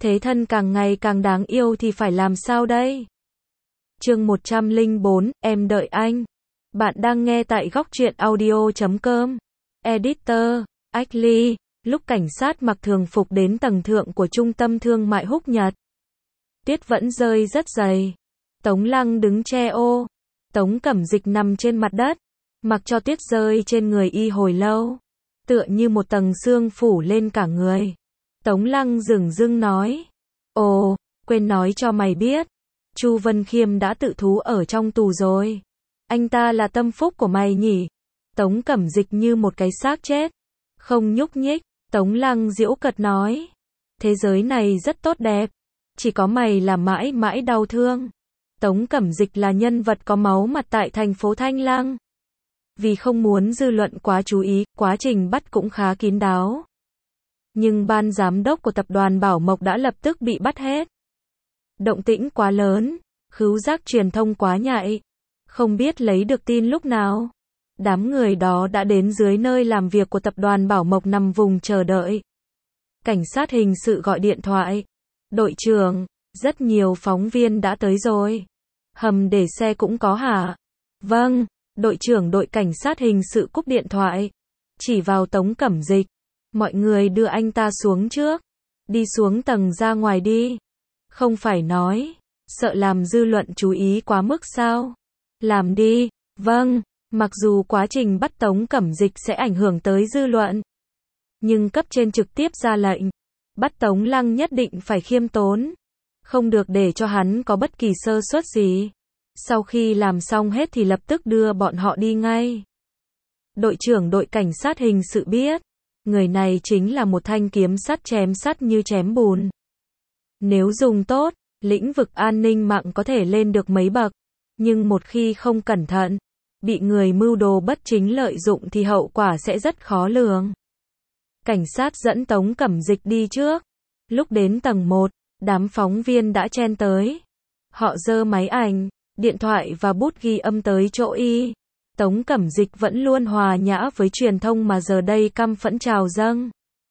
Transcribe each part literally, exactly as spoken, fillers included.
Thế thân càng ngày càng đáng yêu thì phải làm sao đây? Chương một trăm lẻ bốn, em đợi anh. Bạn đang nghe tại góc truyện audio chấm com. Editor, Ashley. Lúc cảnh sát mặc thường phục đến tầng thượng của trung tâm thương mại Húc Nhật. Tuyết vẫn rơi rất dày. Tống Lăng đứng che ô. Tống Cẩm Dịch nằm trên mặt đất, mặc cho tuyết rơi trên người y hồi lâu, tựa như một tầng sương phủ lên cả người. Tống Lăng dửng dưng nói, ồ, quên nói cho mày biết, Chu Vân Khiêm đã tự thú ở trong tù rồi. Anh ta là tâm phúc của mày nhỉ? Tống Cẩm Dịch như một cái xác chết, không nhúc nhích. Tống Lăng giễu cợt nói, thế giới này rất tốt đẹp, chỉ có mày là mãi mãi đau thương. Tống Cẩm Dịch là nhân vật có máu mặt tại thành phố Thanh Lăng. Vì không muốn dư luận quá chú ý, quá trình bắt cũng khá kín đáo. Nhưng ban giám đốc của tập đoàn Bảo Mộc đã lập tức bị bắt hết. Động tĩnh quá lớn, khứu giác truyền thông quá nhạy, không biết lấy được tin lúc nào. Đám người đó đã đến dưới nơi làm việc của tập đoàn Bảo Mộc nằm vùng chờ đợi. Cảnh sát hình sự gọi điện thoại. Đội trưởng, rất nhiều phóng viên đã tới rồi. Hầm để xe cũng có hả? Vâng, đội trưởng đội cảnh sát hình sự cúp điện thoại. Chỉ vào Tống Cẩm Dịch. Mọi người đưa anh ta xuống trước. Đi xuống tầng ra ngoài đi. Không phải nói, sợ làm dư luận chú ý quá mức sao? Làm đi. Vâng, mặc dù quá trình bắt Tống Cẩm Dịch sẽ ảnh hưởng tới dư luận, nhưng cấp trên trực tiếp ra lệnh. Bắt Tống Lăng nhất định phải khiêm tốn. Không được để cho hắn có bất kỳ sơ suất gì. Sau khi làm xong hết thì lập tức đưa bọn họ đi ngay. Đội trưởng đội cảnh sát hình sự biết, người này chính là một thanh kiếm sắt chém sắt như chém bùn. Nếu dùng tốt, lĩnh vực an ninh mạng có thể lên được mấy bậc. Nhưng một khi không cẩn thận, bị người mưu đồ bất chính lợi dụng thì hậu quả sẽ rất khó lường. Cảnh sát dẫn Tống Cẩm Dịch đi trước. Lúc đến tầng một, đám phóng viên đã chen tới. Họ giơ máy ảnh, điện thoại và bút ghi âm tới chỗ y. Tống Cẩm Dịch vẫn luôn hòa nhã với truyền thông mà giờ đây căm phẫn trào dâng.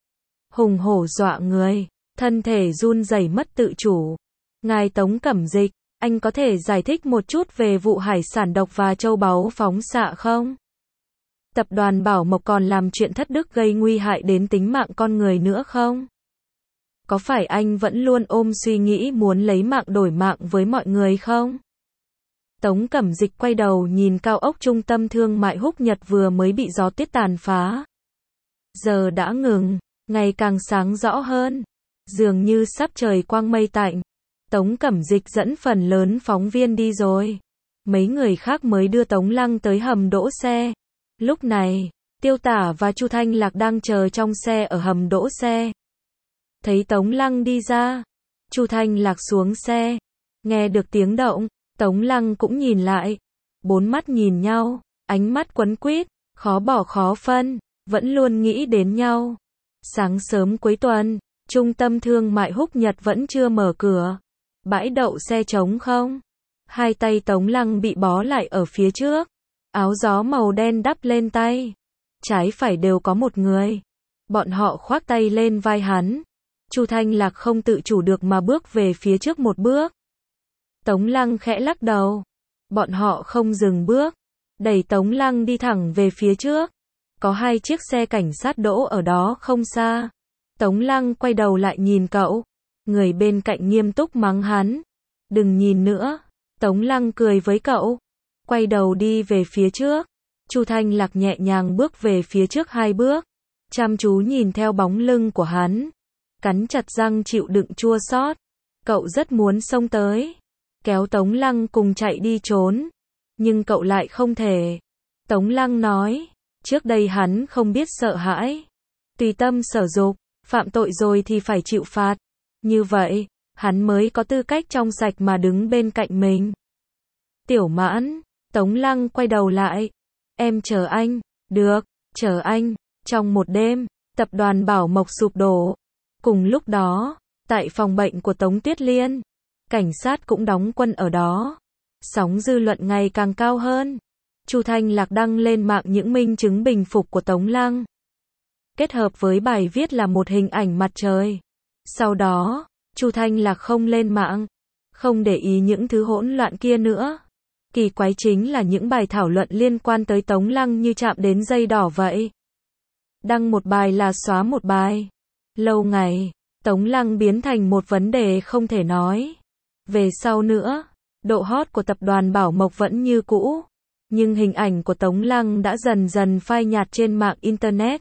Hùng hổ dọa người, thân thể run rẩy mất tự chủ. Ngài Tống Cẩm Dịch, anh có thể giải thích một chút về vụ hải sản độc và châu báu phóng xạ không? Tập đoàn Bảo Mộc còn làm chuyện thất đức gây nguy hại đến tính mạng con người nữa không? Có phải anh vẫn luôn ôm suy nghĩ muốn lấy mạng đổi mạng với mọi người không? Tống Cẩm Dịch quay đầu nhìn cao ốc trung tâm thương mại Húc Nhật vừa mới bị gió tuyết tàn phá. Giờ đã ngừng, ngày càng sáng rõ hơn. Dường như sắp trời quang mây tạnh. Tống Cẩm Dịch dẫn phần lớn phóng viên đi rồi. Mấy người khác mới đưa Tống Lăng tới hầm đỗ xe. Lúc này, Tiêu Tả và Chu Thanh Lạc đang chờ trong xe ở hầm đỗ xe. Thấy Tống Lăng đi ra, Chu Thanh Lạc xuống xe. Nghe được tiếng động, Tống Lăng cũng nhìn lại. Bốn mắt nhìn nhau, ánh mắt quấn quýt, khó bỏ khó phân, vẫn luôn nghĩ đến nhau. Sáng sớm cuối tuần, trung tâm thương mại Húc Nhật vẫn chưa mở cửa. Bãi đậu xe trống không? Hai tay Tống Lăng bị bó lại ở phía trước. Áo gió màu đen đắp lên tay. Trái phải đều có một người. Bọn họ khoác tay lên vai hắn. Chu Thanh Lạc không tự chủ được mà bước về phía trước một bước. Tống Lăng khẽ lắc đầu. Bọn họ không dừng bước. Đẩy Tống Lăng đi thẳng về phía trước. Có hai chiếc xe cảnh sát đỗ ở đó không xa. Tống Lăng quay đầu lại nhìn cậu. Người bên cạnh nghiêm túc mắng hắn. Đừng nhìn nữa. Tống Lăng cười với cậu. Quay đầu đi về phía trước. Chu Thanh Lạc nhẹ nhàng bước về phía trước hai bước. Chăm chú nhìn theo bóng lưng của hắn. Cắn chặt răng chịu đựng chua xót. Cậu rất muốn xông tới. Kéo Tống Lăng cùng chạy đi trốn. Nhưng cậu lại không thể. Tống Lăng nói. Trước đây hắn không biết sợ hãi. Tùy tâm sở dục. Phạm tội rồi thì phải chịu phạt. Như vậy, hắn mới có tư cách trong sạch mà đứng bên cạnh mình. Tiểu Mãn, Tống Lăng quay đầu lại. Em chờ anh. Được, chờ anh. Trong một đêm, tập đoàn Bảo Mộc sụp đổ. Cùng lúc đó, tại phòng bệnh của Tống Tuyết Liên, cảnh sát cũng đóng quân ở đó. Sóng dư luận ngày càng cao hơn. Chu Thanh Lạc đăng lên mạng những minh chứng bình phục của Tống Lăng. Kết hợp với bài viết là một hình ảnh mặt trời. Sau đó, Chu Thanh Lạc không lên mạng, không để ý những thứ hỗn loạn kia nữa. Kỳ quái chính là những bài thảo luận liên quan tới Tống Lăng như chạm đến dây đỏ vậy. Đăng một bài là xóa một bài. Lâu ngày, Tống Lăng biến thành một vấn đề không thể nói. Về sau nữa, độ hot của tập đoàn Bảo Mộc vẫn như cũ, nhưng hình ảnh của Tống Lăng đã dần dần phai nhạt trên mạng Internet.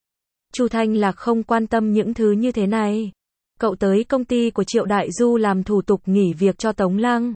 Chu Thanh Lạc không quan tâm những thứ như thế này. Cậu tới công ty của Triệu Đại Du làm thủ tục nghỉ việc cho Tống Lăng.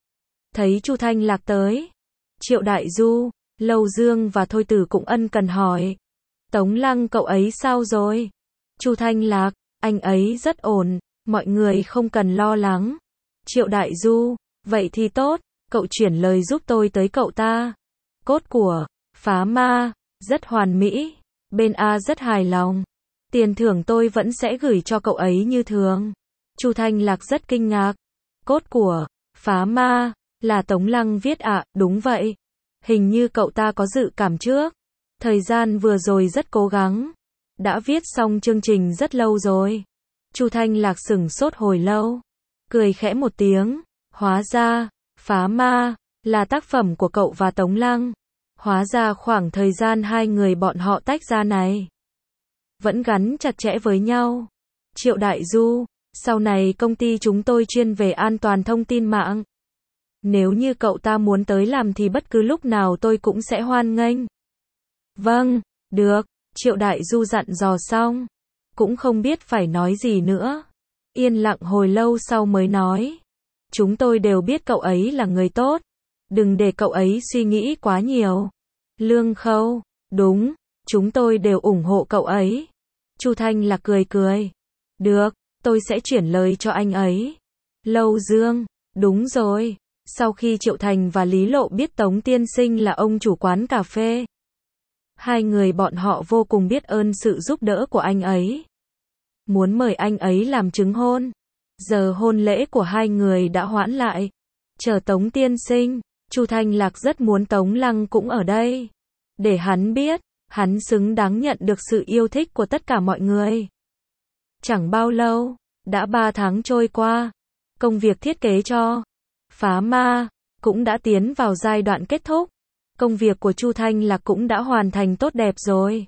Thấy Chu Thanh Lạc tới, Triệu Đại Du, Lâu Dương và Thôi Tử cũng ân cần hỏi. Tống Lăng cậu ấy sao rồi? Chu Thanh Lạc, anh ấy rất ổn, mọi người không cần lo lắng. Triệu Đại Du, vậy thì tốt, cậu chuyển lời giúp tôi tới cậu ta. Cốt của Phá Ma, rất hoàn mỹ, bên A rất hài lòng. Tiền thưởng tôi vẫn sẽ gửi cho cậu ấy như thường. Chu Thanh Lạc rất kinh ngạc. Cốt của Phá Ma, là Tống Lăng viết ạ, à, đúng vậy. Hình như cậu ta có dự cảm trước. Thời gian vừa rồi rất cố gắng. Đã viết xong chương trình rất lâu rồi. Chu Thanh Lạc sửng sốt hồi lâu. Cười khẽ một tiếng. Hóa ra, Phá Ma, là tác phẩm của cậu và Tống Lăng. Hóa ra khoảng thời gian hai người bọn họ tách ra này vẫn gắn chặt chẽ với nhau. Triệu Đại Du, sau này công ty chúng tôi chuyên về an toàn thông tin mạng. Nếu như cậu ta muốn tới làm thì bất cứ lúc nào tôi cũng sẽ hoan nghênh. Vâng, được, Triệu Đại Du dặn dò xong. Cũng không biết phải nói gì nữa. Yên lặng hồi lâu sau mới nói. Chúng tôi đều biết cậu ấy là người tốt. Đừng để cậu ấy suy nghĩ quá nhiều. Lương Khâu, đúng, chúng tôi đều ủng hộ cậu ấy. Chu Thanh Lạc cười cười. Được, tôi sẽ chuyển lời cho anh ấy. Lâu Dương, đúng rồi. Sau khi Triệu Thành và Lý Lộ biết Tống Tiên Sinh là ông chủ quán cà phê, hai người bọn họ vô cùng biết ơn sự giúp đỡ của anh ấy. Muốn mời anh ấy làm chứng hôn. Giờ hôn lễ của hai người đã hoãn lại. Chờ Tống Tiên Sinh, Chu Thanh Lạc rất muốn Tống Lăng cũng ở đây. Để hắn biết, hắn xứng đáng nhận được sự yêu thích của tất cả mọi người. Chẳng bao lâu, đã ba tháng trôi qua. Công việc thiết kế cho Phá Ma cũng đã tiến vào giai đoạn kết thúc. Công việc của Chu Thanh Lạc cũng đã hoàn thành tốt đẹp rồi.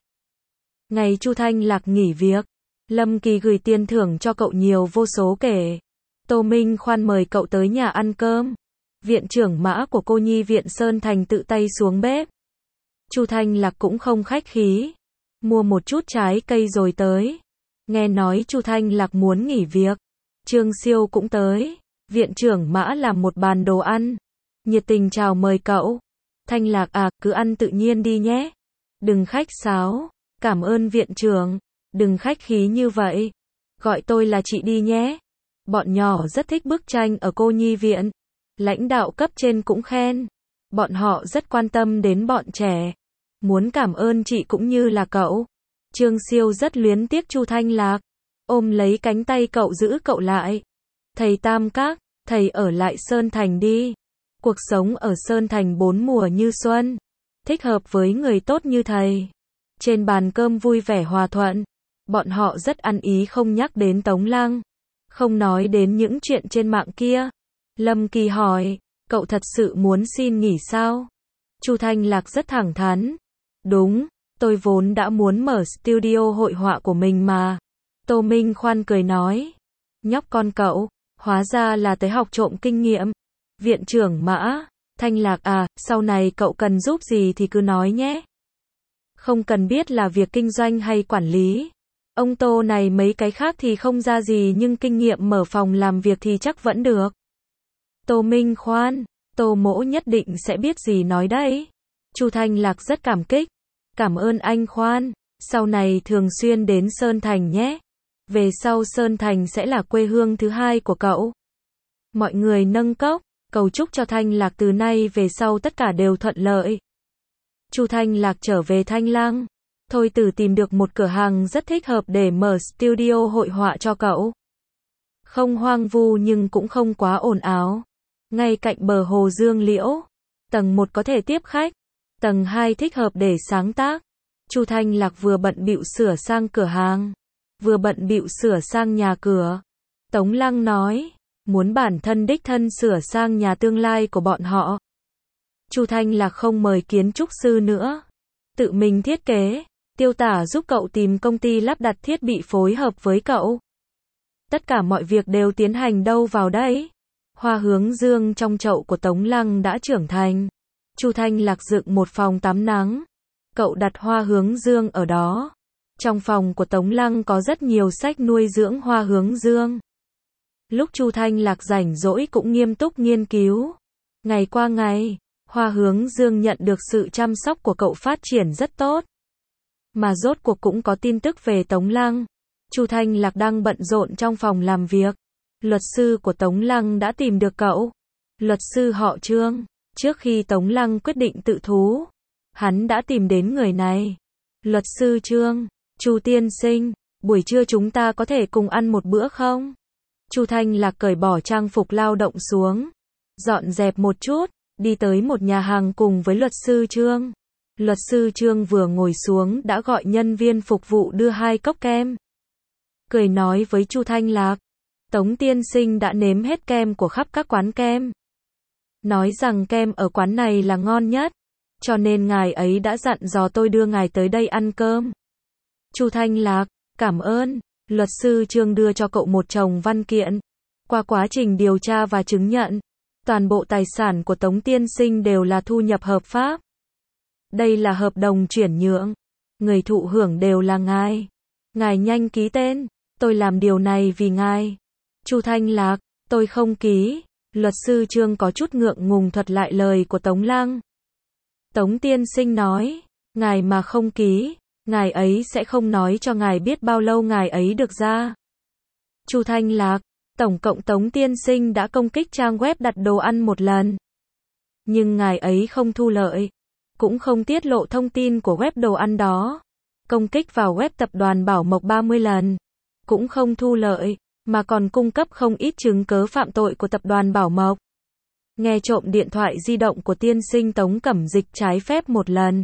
Ngày Chu Thanh Lạc nghỉ việc, Lâm Kỳ gửi tiền thưởng cho cậu nhiều vô số kể. Tô Minh Khoan mời cậu tới nhà ăn cơm. Viện trưởng Mã của cô nhi viện Sơn Thành tự tay xuống bếp. Chu Thanh Lạc cũng không khách khí, mua một chút trái cây rồi tới. Nghe nói Chu Thanh Lạc muốn nghỉ việc, Trương Siêu cũng tới. Viện trưởng Mã làm một bàn đồ ăn, nhiệt tình chào mời cậu. Thanh Lạc à, cứ ăn tự nhiên đi nhé. Đừng khách sáo. Cảm ơn viện trưởng. Đừng khách khí như vậy. Gọi tôi là chị đi nhé. Bọn nhỏ rất thích bức tranh ở cô nhi viện. Lãnh đạo cấp trên cũng khen. Bọn họ rất quan tâm đến bọn trẻ. Muốn cảm ơn chị cũng như là cậu. Trương Siêu rất luyến tiếc Chu Thanh Lạc. Ôm lấy cánh tay cậu giữ cậu lại. Thầy Tam Các, thầy ở lại Sơn Thành đi. Cuộc sống ở Sơn Thành bốn mùa như xuân. Thích hợp với người tốt như thầy. Trên bàn cơm vui vẻ hòa thuận. Bọn họ rất ăn ý không nhắc đến Tống Lăng. Không nói đến những chuyện trên mạng kia. Lâm Kỳ hỏi, cậu thật sự muốn xin nghỉ sao? Chu Thanh Lạc rất thẳng thắn. Đúng, tôi vốn đã muốn mở studio hội họa của mình mà. Tô Minh Khoan cười nói. Nhóc con cậu, hóa ra là tới học trộm kinh nghiệm. Viện trưởng Mã, Thanh Lạc à, sau này cậu cần giúp gì thì cứ nói nhé. Không cần biết là việc kinh doanh hay quản lý. Ông Tô này mấy cái khác thì không ra gì nhưng kinh nghiệm mở phòng làm việc thì chắc vẫn được. Tô Minh Khoan, Tô Mỗ nhất định sẽ biết gì nói đấy. Chu Thanh Lạc rất cảm kích. Cảm ơn anh Khoan, sau này thường xuyên đến Sơn Thành nhé. Về sau Sơn Thành sẽ là quê hương thứ hai của cậu. Mọi người nâng cốc, cầu chúc cho Thanh Lạc từ nay về sau tất cả đều thuận lợi. Chu Thanh Lạc trở về Thanh Lăng. Thôi Tử tìm được một cửa hàng rất thích hợp để mở studio hội họa cho cậu. Không hoang vu nhưng cũng không quá ồn ào. Ngay cạnh bờ hồ Dương Liễu. Tầng một có thể tiếp khách. Tầng hai thích hợp để sáng tác. Chu Thanh Lạc vừa bận bịu sửa sang cửa hàng, vừa bận bịu sửa sang nhà cửa. Tống Lăng nói, muốn bản thân đích thân sửa sang nhà tương lai của bọn họ. Chu Thanh Lạc không mời kiến trúc sư nữa, tự mình thiết kế, Tiêu Tả giúp cậu tìm công ty lắp đặt thiết bị phối hợp với cậu. Tất cả mọi việc đều tiến hành đâu vào đấy. Hoa hướng dương trong chậu của Tống Lăng đã trưởng thành. Chu Thanh Lạc dựng một phòng tắm nắng. Cậu đặt hoa hướng dương ở đó. Trong phòng của Tống Lăng có rất nhiều sách nuôi dưỡng hoa hướng dương. Lúc Chu Thanh Lạc rảnh rỗi cũng nghiêm túc nghiên cứu. Ngày qua ngày, hoa hướng dương nhận được sự chăm sóc của cậu phát triển rất tốt. Mà rốt cuộc cũng có tin tức về Tống Lăng. Chu Thanh Lạc đang bận rộn trong phòng làm việc. Luật sư của Tống Lăng đã tìm được cậu. Luật sư họ Trương. Trước khi Tống Lăng quyết định tự thú, hắn đã tìm đến người này. Luật sư Trương, Chu tiên sinh, buổi trưa chúng ta có thể cùng ăn một bữa không? Chu Thanh Lạc cởi bỏ trang phục lao động xuống, dọn dẹp một chút, đi tới một nhà hàng cùng với luật sư Trương. Luật sư Trương vừa ngồi xuống đã gọi nhân viên phục vụ đưa hai cốc kem. Cười nói với Chu Thanh Lạc, Tống tiên sinh đã nếm hết kem của khắp các quán kem. Nói rằng kem ở quán này là ngon nhất, cho nên ngài ấy đã dặn dò tôi đưa ngài tới đây ăn cơm. Chu Thanh Lạc, cảm ơn. Luật sư Trương đưa cho cậu một chồng văn kiện. Qua quá trình điều tra và chứng nhận, toàn bộ tài sản của Tống tiên sinh đều là thu nhập hợp pháp. Đây là hợp đồng chuyển nhượng. Người thụ hưởng đều là ngài. Ngài nhanh ký tên. Tôi làm điều này vì ngài. Chu Thanh Lạc, tôi không ký. Luật sư Trương có chút ngượng ngùng thuật lại lời của Tống Lăng. Tống tiên sinh nói, ngài mà không ký, ngài ấy sẽ không nói cho ngài biết bao lâu ngài ấy được ra. Chu Thanh Lạc, tổng cộng Tống tiên sinh đã công kích trang web đặt đồ ăn một lần. Nhưng ngài ấy không thu lợi, cũng không tiết lộ thông tin của web đồ ăn đó. Công kích vào web tập đoàn Bảo Mộc ba mươi lần, cũng không thu lợi, mà còn cung cấp không ít chứng cớ phạm tội của tập đoàn Bảo Mộc. Nghe trộm điện thoại di động của tiên sinh Tống Cẩm Dịch trái phép một lần.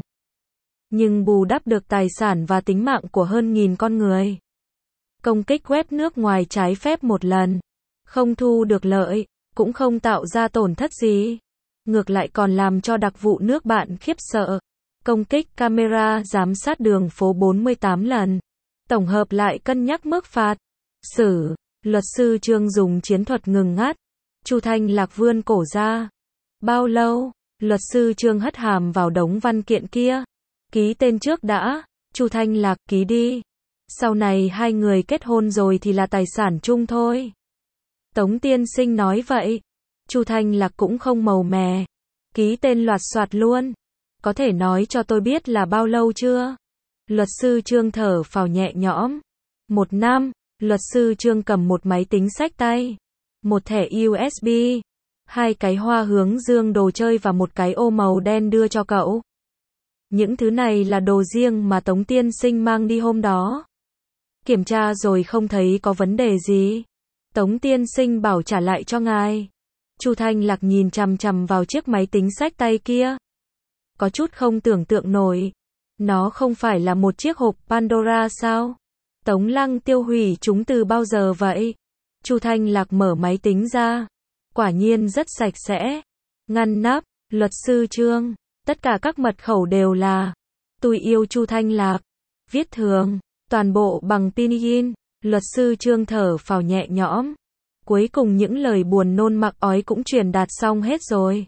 Nhưng bù đắp được tài sản và tính mạng của hơn nghìn con người. Công kích web nước ngoài trái phép một lần. Không thu được lợi, cũng không tạo ra tổn thất gì. Ngược lại còn làm cho đặc vụ nước bạn khiếp sợ. Công kích camera giám sát đường phố bốn mươi tám lần. Tổng hợp lại cân nhắc mức phạt. Xử. Luật sư Trương dùng chiến thuật ngừng ngắt. Chu Thanh Lạc vươn cổ ra. Bao lâu? Luật sư Trương hất hàm vào đống văn kiện kia. Ký tên trước đã. Chu Thanh Lạc, ký đi. Sau này hai người kết hôn rồi thì là tài sản chung thôi. Tống tiên sinh nói vậy. Chu Thanh Lạc cũng không màu mè. Ký tên loạt soạt luôn. Có thể nói cho tôi biết là bao lâu chưa? Luật sư Trương thở phào nhẹ nhõm. Một năm. Luật sư Trương cầm một máy tính xách tay, một thẻ u ét bê, hai cái hoa hướng dương đồ chơi và một cái ô màu đen đưa cho cậu. Những thứ này là đồ riêng mà Tống tiên sinh mang đi hôm đó. Kiểm tra rồi không thấy có vấn đề gì. Tống tiên sinh bảo trả lại cho ngài. Chu Thanh Lạc nhìn chằm chằm vào chiếc máy tính xách tay kia. Có chút không tưởng tượng nổi. Nó không phải là một chiếc hộp Pandora sao? Tống Lăng tiêu hủy chúng từ bao giờ vậy? Chu Thanh Lạc mở máy tính ra. Quả nhiên rất sạch sẽ. Ngăn nắp, luật sư Trương. Tất cả các mật khẩu đều là tôi yêu Chu Thanh Lạc. Viết thường, toàn bộ bằng pinyin. Luật sư Trương thở phào nhẹ nhõm. Cuối cùng những lời buồn nôn mặc ói cũng truyền đạt xong hết rồi.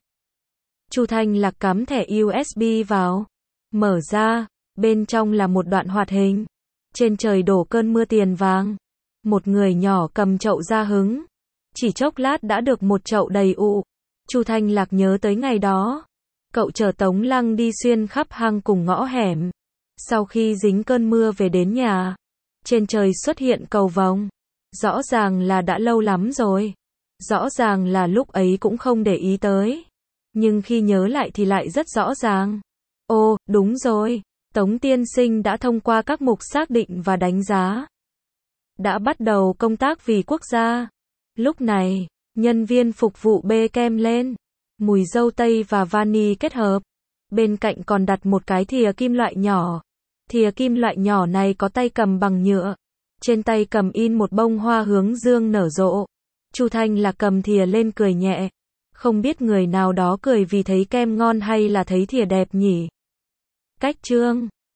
Chu Thanh Lạc cắm thẻ u ét bê vào. Mở ra, bên trong là một đoạn hoạt hình. Trên trời đổ cơn mưa tiền vàng. Một người nhỏ cầm chậu ra hứng. Chỉ chốc lát đã được một chậu đầy ụ. Chu Thanh Lạc nhớ tới ngày đó. Cậu chở Tống Lăng đi xuyên khắp hang cùng ngõ hẻm. Sau khi dính cơn mưa về đến nhà, trên trời xuất hiện cầu vồng. Rõ ràng là đã lâu lắm rồi. Rõ ràng là lúc ấy cũng không để ý tới. Nhưng khi nhớ lại thì lại rất rõ ràng. Ồ, đúng rồi. Tống tiên sinh đã thông qua các mục xác định và đánh giá. Đã bắt đầu công tác vì quốc gia. Lúc này, nhân viên phục vụ bê kem lên. Mùi dâu tây và vani kết hợp. Bên cạnh còn đặt một cái thìa kim loại nhỏ. Thìa kim loại nhỏ này có tay cầm bằng nhựa. Trên tay cầm in một bông hoa hướng dương nở rộ. Chu Thanh Lạc cầm thìa lên cười nhẹ. Không biết người nào đó cười vì thấy kem ngon hay là thấy thìa đẹp nhỉ? Cách chương